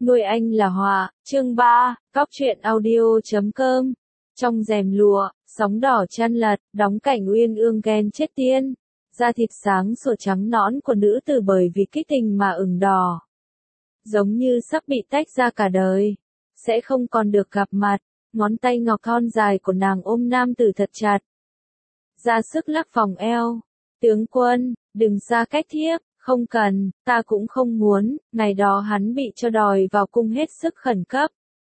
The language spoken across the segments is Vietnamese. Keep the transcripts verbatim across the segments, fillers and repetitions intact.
Nuôi anh là họa, chương ba, Cóc truyện audio chấm com. Trong rèm lụa, sóng đỏ chăn lật, đóng cảnh uyên ương ghen chết tiên. Da thịt sáng sủa trắng nõn của nữ tử bởi vì kích tình mà ửng đỏ. Giống như sắp bị tách ra cả đời. Sẽ không còn được gặp mặt. Ngón tay ngọc thon dài của nàng ôm nam tử thật chặt. Ra sức lắc vòng eo. Tướng quân, đừng xa cách thiếp. Không cần, ta cũng không muốn. Ngày đó hắn bị cho đòi vào cung hết sức khẩn cấp.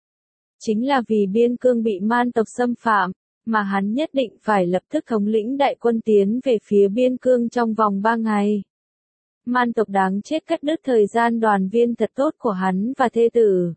Chính là vì biên cương bị man tộc xâm phạm, mà hắn nhất định phải lập tức thống lĩnh đại quân tiến về phía biên cương trong vòng ba ngày. Man tộc đáng chết cắt đứt thời gian đoàn viên thật tốt của hắn và thê tử.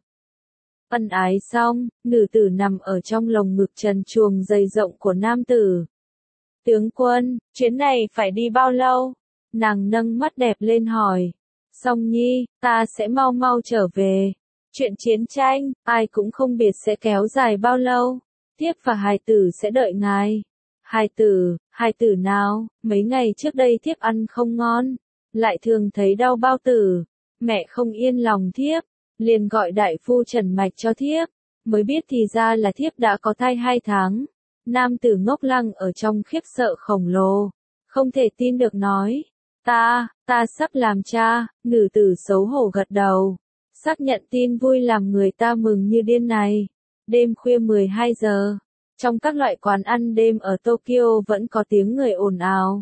Ân ái xong, nữ tử nằm ở trong lồng ngực trần truồng dày rộng của nam tử. Tướng quân, chuyến này phải đi bao lâu? Nàng nâng mắt đẹp lên hỏi. Song Nhi, ta sẽ mau mau trở về. Chuyện chiến tranh, ai cũng không biết sẽ kéo dài bao lâu. Thiếp và hài tử sẽ đợi ngài. Hài tử, hài tử nào, mấy ngày trước đây thiếp ăn không ngon. Lại thường thấy đau bao tử. Mẹ không yên lòng thiếp. Liền gọi đại phu trần mạch cho thiếp. Mới biết thì ra là thiếp đã có thai hai tháng. Nam tử ngốc lăng ở trong khiếp sợ khổng lồ. Không thể tin được nói. Ta, ta sắp làm cha, nữ tử xấu hổ gật đầu. Xác nhận tin vui làm người ta mừng như điên này. Đêm khuya mười hai giờ, trong các loại quán ăn đêm ở Tokyo vẫn có tiếng người ồn ào.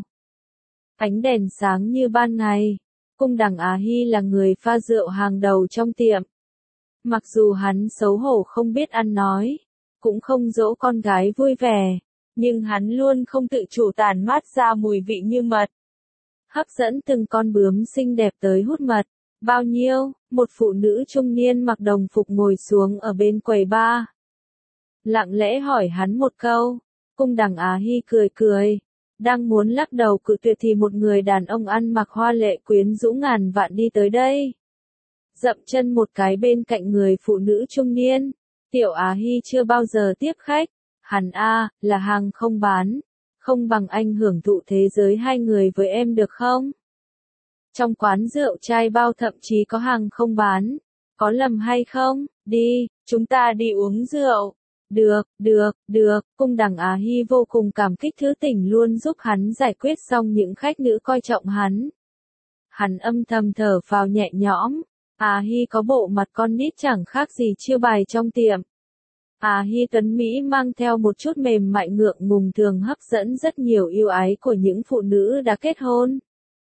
Ánh đèn sáng như ban ngày. Cung đằng Á Hy là người pha rượu hàng đầu trong tiệm. Mặc dù hắn xấu hổ không biết ăn nói, cũng không dỗ con gái vui vẻ, nhưng hắn luôn không tự chủ tản mát ra mùi vị như mật. Hấp dẫn từng con bướm xinh đẹp tới hút mật. Bao nhiêu? Một phụ nữ trung niên mặc đồng phục ngồi xuống ở bên quầy bar. Lặng lẽ hỏi hắn một câu. Cung đằng Á Hy cười cười. Đang muốn lắc đầu cự tuyệt thì một người đàn ông ăn mặc hoa lệ quyến rũ ngàn vạn đi tới đây. Dậm chân một cái bên cạnh người phụ nữ trung niên. Tiểu Á Hy chưa bao giờ tiếp khách. Hắn a, là hàng không bán. Không bằng anh hưởng thụ thế giới hai người với em được không? Trong quán rượu chai bao thậm chí có hàng không bán. Có lầm hay không? Đi, chúng ta đi uống rượu. Được, được, được. Cung đằng Á Hy vô cùng cảm kích thứ tình luôn giúp hắn giải quyết xong những khách nữ coi trọng hắn. Hắn âm thầm thở phào nhẹ nhõm. Á Hy có bộ mặt con nít chẳng khác gì chiêu bài trong tiệm. Á Hy tuấn Mỹ mang theo một chút mềm mại ngượng ngùng thường hấp dẫn rất nhiều yêu ái của những phụ nữ đã kết hôn.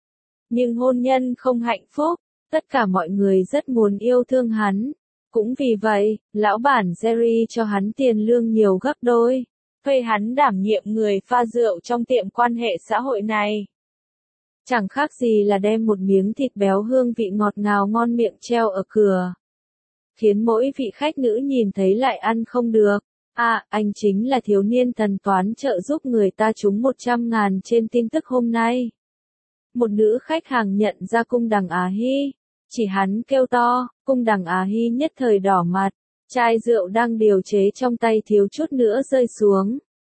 Nhưng hôn nhân không hạnh phúc, tất cả mọi người rất muốn yêu thương hắn. Cũng vì vậy, lão bản Jerry cho hắn tiền lương nhiều gấp đôi, thuê hắn đảm nhiệm người pha rượu trong tiệm quan hệ xã hội này. Chẳng khác gì là đem một miếng thịt béo hương vị ngọt ngào ngon miệng treo ở cửa. Khiến mỗi vị khách nữ nhìn thấy lại ăn không được. À, anh chính là thiếu niên thần toán trợ giúp người ta trúng một trăm ngàn trên tin tức hôm nay. Một nữ khách hàng nhận ra cung đằng Á Hy. Chỉ hắn kêu to, cung đằng Á Hy nhất thời đỏ mặt. Chai rượu đang điều chế trong tay thiếu chút nữa rơi xuống.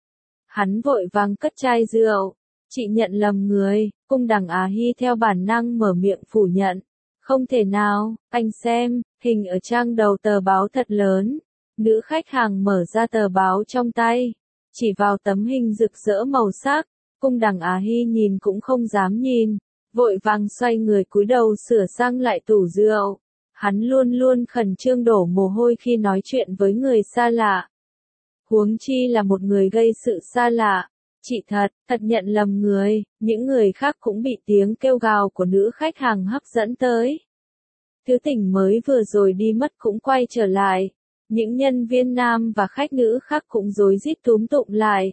Hắn vội vàng cất chai rượu. Chị nhận lầm người. Cung đằng Á Hy theo bản năng mở miệng phủ nhận. Không thể nào, anh xem, hình ở trang đầu tờ báo thật lớn. Nữ khách hàng mở ra tờ báo trong tay. Chỉ vào tấm hình rực rỡ màu sắc. Cung đằng Á Hy nhìn cũng không dám nhìn. Vội vàng xoay người cúi đầu sửa sang lại tủ rượu. Hắn luôn luôn khẩn trương đổ mồ hôi khi nói chuyện với người xa lạ. Huống chi là một người gây sự xa lạ. Chị thật, thật nhận lầm người, những người khác cũng bị tiếng kêu gào của nữ khách hàng hấp dẫn tới. Thứ tình mới vừa rồi đi mất cũng quay trở lại. Những nhân viên nam và khách nữ khác cũng rối rít túm tụm lại.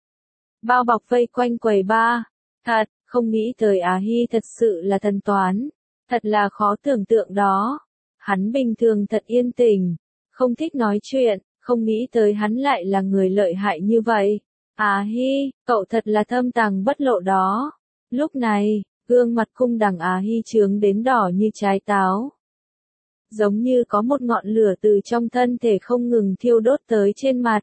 Bao bọc vây quanh quầy bar. Thật, không nghĩ tới Á Hy thật sự là thần toán. Thật là khó tưởng tượng đó. Hắn bình thường thật yên tĩnh, không thích nói chuyện, không nghĩ tới hắn lại là người lợi hại như vậy. Á Hy, cậu thật là thâm tàng bất lộ đó. Lúc này, gương mặt cung đằng Á Hy trướng đến đỏ như trái táo. Giống như có một ngọn lửa từ trong thân thể không ngừng thiêu đốt tới trên mặt.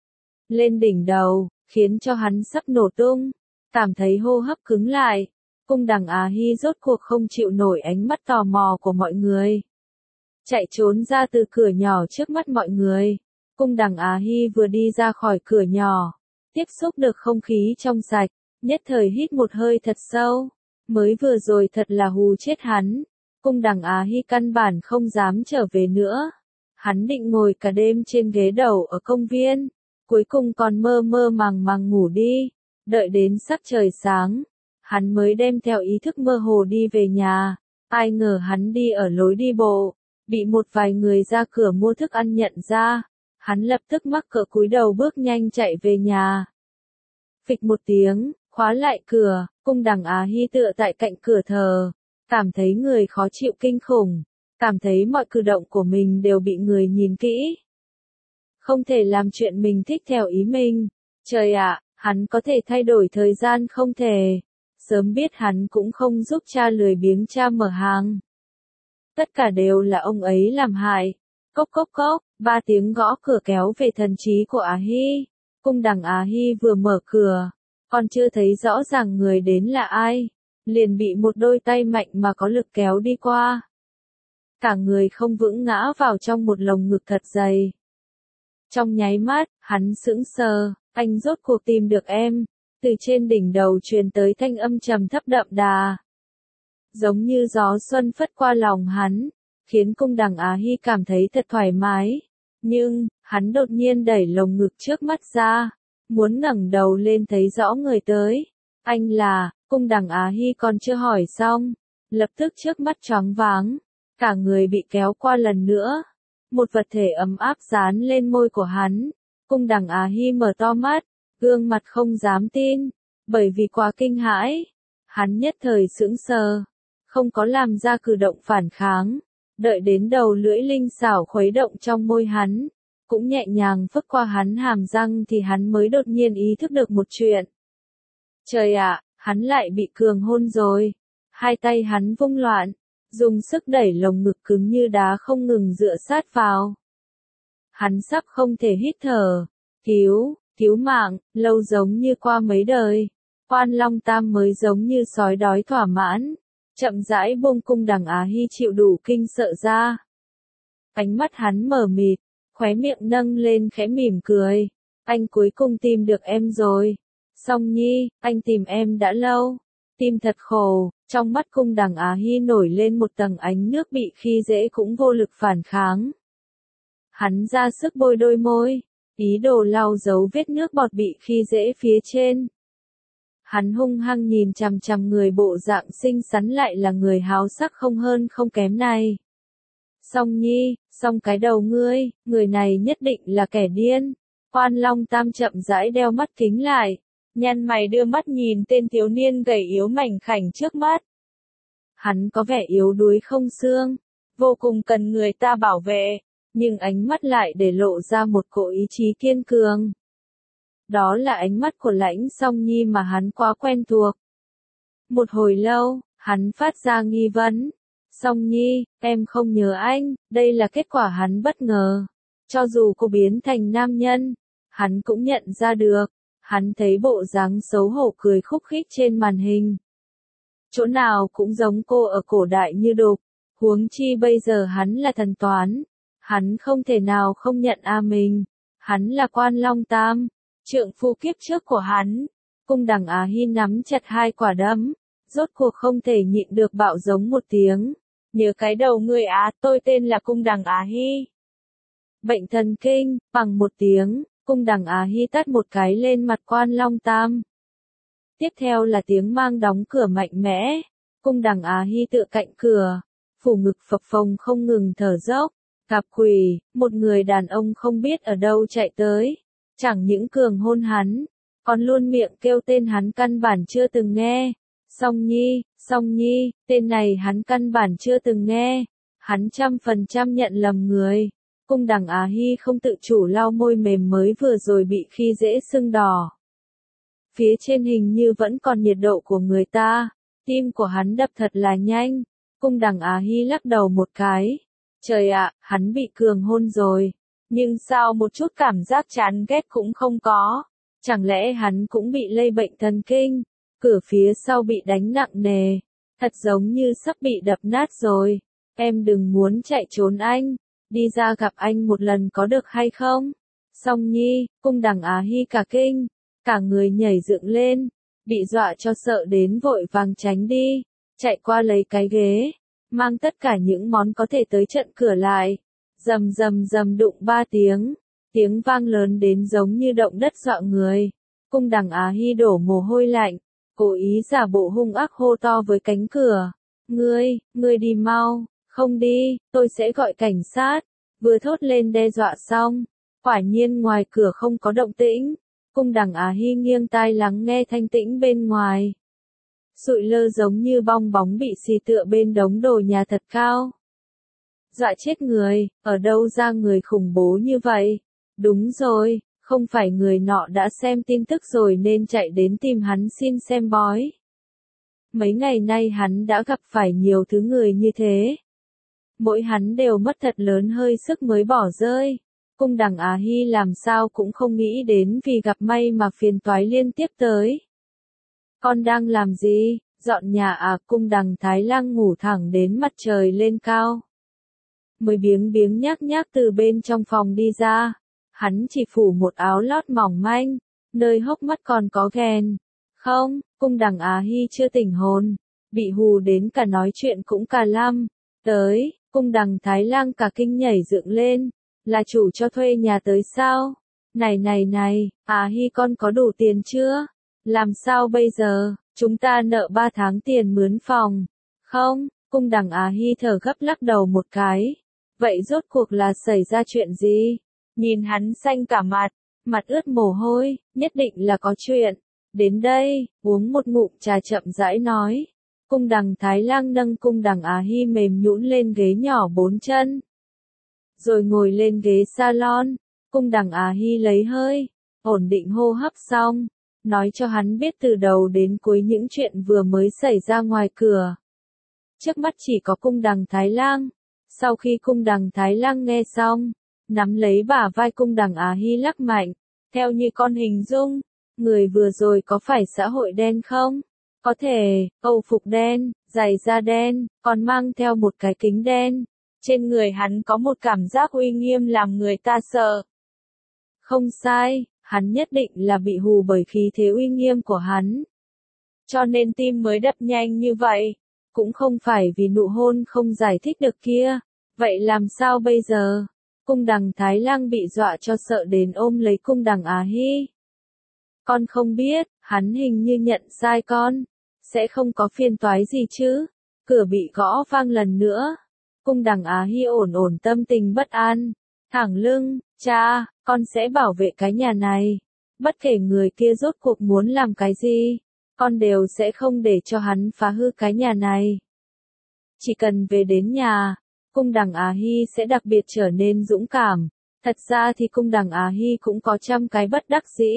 Lên đỉnh đầu, khiến cho hắn sắp nổ tung. Cảm thấy hô hấp cứng lại. Cung đằng Á Hy rốt cuộc không chịu nổi ánh mắt tò mò của mọi người. chạy trốn ra từ cửa nhỏ trước mắt mọi người. Cung Đằng Á Hi vừa đi ra khỏi cửa nhỏ, tiếp xúc được không khí trong sạch, nhất thời hít một hơi thật sâu. Mới vừa rồi thật là hù chết hắn. Cung Đằng Á Hi căn bản không dám trở về nữa. Hắn định ngồi cả đêm trên ghế đầu ở công viên, cuối cùng còn mơ mơ màng màng ngủ đi. Đợi đến sắc trời sáng, hắn mới đem theo ý thức mơ hồ đi về nhà. Ai ngờ hắn đi ở lối đi bộ, bị một vài người ra cửa mua thức ăn nhận ra. Hắn lập tức mắc cỡ cúi đầu bước nhanh chạy về nhà. Phịch một tiếng, khóa lại cửa, Cung Đằng Á Hi tựa tại cạnh cửa thờ, cảm thấy người khó chịu kinh khủng, cảm thấy mọi cử động của mình đều bị người nhìn kỹ. Không thể làm chuyện mình thích theo ý mình. Trời ạ, hắn có thể thay đổi thời gian không thể. Sớm biết hắn cũng không giúp cha lười biếng cha mở hàng. Tất cả đều là ông ấy làm hại. Cốc cốc cốc, ba tiếng gõ cửa kéo về thần trí của Á Hi. Cung Đằng Á Hi vừa mở cửa, còn chưa thấy rõ ràng người đến là ai, liền bị một đôi tay mạnh mà có lực kéo đi qua. Cả người không vững ngã vào trong một lồng ngực thật dày. Trong nháy mắt, hắn sững sờ, anh rốt cuộc tìm được em. Từ trên đỉnh đầu truyền tới thanh âm trầm thấp đậm đà, giống như gió xuân phất qua lòng hắn, khiến Cung Đằng Á Hi cảm thấy thật thoải mái. Nhưng, hắn đột nhiên đẩy lồng ngực trước mắt ra, muốn ngẩng đầu lên thấy rõ người tới. Anh là, Cung Đằng Á Hi còn chưa hỏi xong, lập tức trước mắt choáng váng, cả người bị kéo qua lần nữa. Một vật thể ấm áp dán lên môi của hắn. Cung Đằng Á Hi mở to mắt, gương mặt không dám tin, bởi vì quá kinh hãi. Hắn nhất thời sững sờ, không có làm ra cử động phản kháng. Đợi đến đầu lưỡi linh xảo khuấy động trong môi hắn, cũng nhẹ nhàng phất qua hắn hàm răng thì hắn mới đột nhiên ý thức được một chuyện. Trời ạ, hắn lại bị cường hôn rồi. Hai tay hắn vung loạn, dùng sức đẩy lồng ngực cứng như đá không ngừng dựa sát vào. Hắn sắp không thể hít thở. Cứu, cứu mạng, lâu giống như qua mấy đời. Quan Long Tam mới giống như sói đói thỏa mãn, chậm rãi buông Cung Đằng Á Hi chịu đủ kinh sợ ra. Ánh mắt hắn mờ mịt, khóe miệng nâng lên khẽ mỉm cười. Anh cuối cùng tìm được em rồi. Song Nhi, anh tìm em đã lâu. Tim thật khổ, trong mắt Cung Đằng Á Hi nổi lên một tầng ánh nước bị khi dễ cũng vô lực phản kháng. Hắn ra sức bôi đôi môi, ý đồ lau dấu vết nước bọt bị khi dễ phía trên. Hắn hung hăng nhìn chằm chằm người bộ dạng xinh xắn lại là người háo sắc không hơn không kém này. Song Nhi, song cái đầu ngươi, người này nhất định là kẻ điên. Quan Long Tam chậm rãi đeo mắt kính lại, nhăn mày đưa mắt nhìn tên thiếu niên gầy yếu mảnh khảnh trước mắt. Hắn có vẻ yếu đuối không xương, vô cùng cần người ta bảo vệ, nhưng ánh mắt lại để lộ ra một cỗ ý chí kiên cường. Đó là ánh mắt của Lãnh Song Nhi mà hắn quá quen thuộc. Một hồi lâu, hắn phát ra nghi vấn. Song Nhi, em không nhớ anh, đây là kết quả hắn bất ngờ. Cho dù cô biến thành nam nhân, hắn cũng nhận ra được. Hắn thấy bộ dáng xấu hổ cười khúc khích trên màn hình. Chỗ nào cũng giống cô ở cổ đại như đục, huống chi bây giờ hắn là thần toán. Hắn không thể nào không nhận a mình. Hắn là Quan Long Tam, trượng phu kiếp trước của hắn. Cung Đằng Á Hi nắm chặt hai quả đấm, rốt cuộc không thể nhịn được bạo giống một tiếng. Nhớ cái đầu người á, tôi tên là Cung Đằng Á Hi. Bệnh thần kinh, bằng một tiếng, Cung Đằng Á Hi tát một cái lên mặt Quan Long Tam. Tiếp theo là tiếng mang đóng cửa mạnh mẽ. Cung Đằng Á Hi tựa cạnh cửa, phủ ngực phập phồng không ngừng thở dốc. Gặp quỷ, một người đàn ông không biết ở đâu chạy tới. Chẳng những cường hôn hắn, còn luôn miệng kêu tên hắn căn bản chưa từng nghe. Song Nhi, Song Nhi, tên này hắn căn bản chưa từng nghe. Hắn trăm phần trăm nhận lầm người. Cung Đằng Á Hi không tự chủ lau môi mềm mới vừa rồi bị khi dễ sưng đỏ. Phía trên hình như vẫn còn nhiệt độ của người ta. Tim của hắn đập thật là nhanh. Cung Đằng Á Hi lắc đầu một cái. Trời ạ, hắn bị cường hôn rồi. Nhưng sao một chút cảm giác chán ghét cũng không có? Chẳng lẽ hắn cũng bị lây bệnh thần kinh? Cửa phía sau bị đánh nặng nề. Thật giống như sắp bị đập nát rồi. Em đừng muốn chạy trốn anh, đi ra gặp anh một lần có được hay không? Song Nhi, cung đằng Á Hy cả kinh, cả người nhảy dựng lên, bị dọa cho sợ đến vội vàng tránh đi, chạy qua lấy cái ghế, mang tất cả những món có thể tới trận cửa lại, rầm rầm rầm đụng ba tiếng, tiếng vang lớn đến giống như động đất dọa người. Cung đằng Á Hy đổ mồ hôi lạnh, cố ý giả bộ hung ác hô to với cánh cửa, ngươi, ngươi đi mau, không đi, tôi sẽ gọi cảnh sát, vừa thốt lên đe dọa xong, quả nhiên ngoài cửa không có động tĩnh, cung đằng Á Hy nghiêng tai lắng nghe thanh tĩnh bên ngoài. Sụi lơ giống như bong bóng bị xì tựa bên đống đồ nhà thật cao. Dọa chết người, ở đâu ra người khủng bố như vậy? Đúng rồi, không phải người nọ đã xem tin tức rồi nên chạy đến tìm hắn xin xem bói. Mấy ngày nay hắn đã gặp phải nhiều thứ người như thế. Mỗi hắn đều mất thật lớn hơi sức mới bỏ rơi. Cung đằng Á Hy làm sao cũng không nghĩ đến vì gặp may mà phiền toái liên tiếp tới. Con đang làm gì? Dọn nhà à? Cung đằng Thái Lang ngủ thẳng đến mặt trời lên cao. Mới biếng biếng nhác nhác từ bên trong phòng đi ra. Hắn chỉ phủ một áo lót mỏng manh, nơi hốc mắt còn có ghèn. Không, cung đằng Á Hy chưa tỉnh hồn, bị hù đến cả nói chuyện cũng cà lăm. Tới, cung đằng Thái Lang cả kinh nhảy dựng lên, là chủ cho thuê nhà tới sao? Này này này, Á Hy con có đủ tiền chưa? Làm sao bây giờ, chúng ta nợ ba tháng tiền mướn phòng. Không, cung đằng Á Hy thở gấp lắc đầu một cái. Vậy rốt cuộc là xảy ra chuyện gì? Nhìn hắn xanh cả mặt, mặt ướt mồ hôi, nhất định là có chuyện. Đến đây, uống một ngụm trà chậm rãi nói. Cung đằng Thái Lang nâng cung đằng Á Hy mềm nhũn lên ghế nhỏ bốn chân. Rồi ngồi lên ghế salon, cung đằng Á Hy lấy hơi, ổn định hô hấp xong, nói cho hắn biết từ đầu đến cuối những chuyện vừa mới xảy ra ngoài cửa. Trước mắt chỉ có cung đằng Thái Lang. Sau khi cung đằng Thái Lang nghe xong, nắm lấy bả vai cung đằng Á Hy lắc mạnh, theo như con hình dung, người vừa rồi có phải xã hội đen không? Có thể, âu phục đen, giày da đen, còn mang theo một cái kính đen. Trên người hắn có một cảm giác uy nghiêm làm người ta sợ. Không sai, hắn nhất định là bị hù bởi khí thế uy nghiêm của hắn. Cho nên tim mới đập nhanh như vậy. Cũng không phải vì nụ hôn không giải thích được kia. Vậy làm sao bây giờ? Cung đằng Thái Lang bị dọa cho sợ đến ôm lấy cung đằng Á Hy. Con không biết, hắn hình như nhận sai con. Sẽ không có phiền toái gì chứ? Cửa bị gõ vang lần nữa. Cung đằng Á Hy ổn ổn tâm tình bất an. Thẳng lưng, cha, con sẽ bảo vệ cái nhà này. Bất kể người kia rốt cuộc muốn làm cái gì, con đều sẽ không để cho hắn phá hư cái nhà này. Chỉ cần về đến nhà, cung đằng Á Hy sẽ đặc biệt trở nên dũng cảm. Thật ra thì cung đằng Á Hy cũng có trăm cái bất đắc dĩ.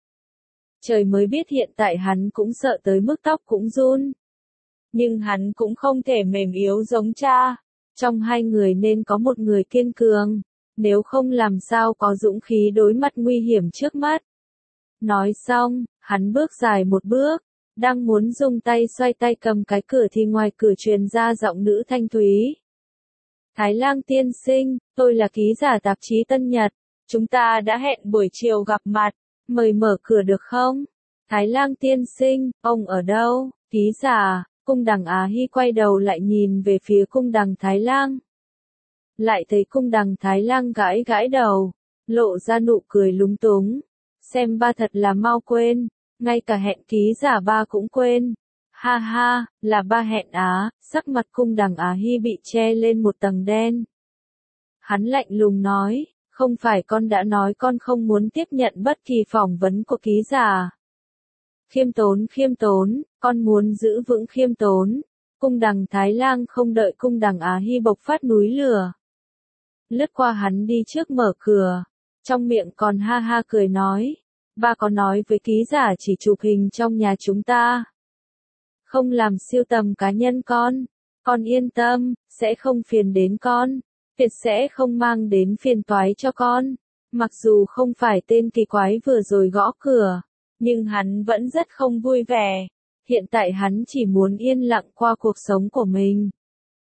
Trời mới biết hiện tại hắn cũng sợ tới mức tóc cũng run. Nhưng hắn cũng không thể mềm yếu giống cha. Trong hai người nên có một người kiên cường. Nếu không làm sao có dũng khí đối mặt nguy hiểm trước mắt. Nói xong, hắn bước dài một bước. Đang muốn dùng tay xoay tay cầm cái cửa thì ngoài cửa truyền ra giọng nữ thanh thúy. Thái Lang tiên sinh, tôi là ký giả tạp chí Tân Nhật. Chúng ta đã hẹn buổi chiều gặp mặt. Mời mở cửa được không? Thái Lang tiên sinh, ông ở đâu? Ký giả, cung đằng Á Hy quay đầu lại nhìn về phía cung đằng Thái Lang. Lại thấy cung đằng Thái Lang gãi gãi đầu, lộ ra nụ cười lúng túng. Xem ba thật là mau quên, ngay cả hẹn ký giả ba cũng quên. Ha ha, là ba hẹn á, sắc mặt cung đằng Á Hy bị che lên một tầng đen. Hắn lạnh lùng nói, không phải con đã nói con không muốn tiếp nhận bất kỳ phỏng vấn của ký giả. Khiêm tốn khiêm tốn, con muốn giữ vững khiêm tốn. Cung đằng Thái Lang không đợi cung đằng Á Hy bộc phát núi lửa. Lướt qua hắn đi trước mở cửa, trong miệng còn ha ha cười nói, ba có nói với ký giả chỉ chụp hình trong nhà chúng ta. Không làm siêu tầm cá nhân con, con yên tâm, sẽ không phiền đến con, tuyệt sẽ không mang đến phiền toái cho con. Mặc dù không phải tên kỳ quái vừa rồi gõ cửa, nhưng hắn vẫn rất không vui vẻ. Hiện tại hắn chỉ muốn yên lặng qua cuộc sống của mình.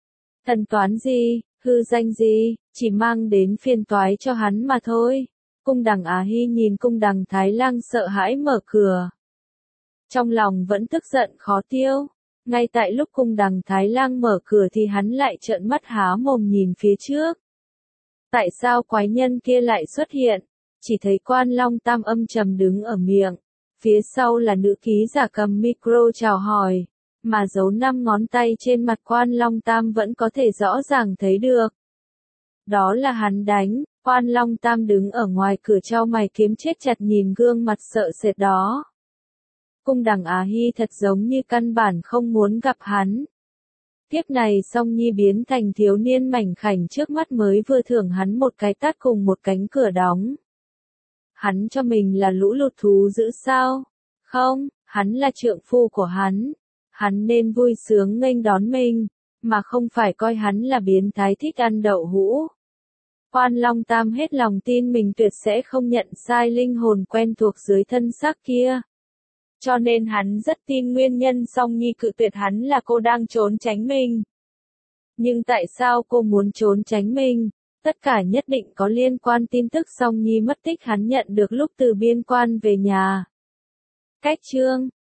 Thần toán gì, hư danh gì, chỉ mang đến phiền toái cho hắn mà thôi. Cung đằng Á Hy nhìn cung đằng Thái Lang sợ hãi mở cửa. Trong lòng vẫn tức giận khó tiêu. Ngay tại lúc cung đằng Thái Lang mở cửa thì hắn lại trợn mắt há mồm nhìn phía trước. Tại sao quái nhân kia lại xuất hiện? Chỉ thấy Quan Long Tam âm trầm đứng ở miệng. Phía sau là nữ ký giả cầm micro chào hỏi. Mà dấu năm ngón tay trên mặt Quan Long Tam vẫn có thể rõ ràng thấy được. Đó là hắn đánh. Quan Long Tam đứng ở ngoài cửa trao mày kiếm chết chặt nhìn gương mặt sợ sệt đó. Cung đằng Á Hy thật giống như căn bản không muốn gặp hắn. Tiếp này Song Nhi biến thành thiếu niên mảnh khảnh trước mắt mới vừa thưởng hắn một cái tát cùng một cánh cửa đóng. Hắn cho mình là lũ lụt thú dữ sao? Không, hắn là trượng phu của hắn. Hắn nên vui sướng nghênh đón mình, mà không phải coi hắn là biến thái thích ăn đậu hũ. Quan Long Tam hết lòng tin mình tuyệt sẽ không nhận sai linh hồn quen thuộc dưới thân xác kia. Cho nên hắn rất tin nguyên nhân Song Nhi cự tuyệt hắn là cô đang trốn tránh mình. Nhưng tại sao cô muốn trốn tránh mình? Tất cả nhất định có liên quan tin tức Song Nhi mất tích hắn nhận được lúc từ biên quan về nhà. Cách chương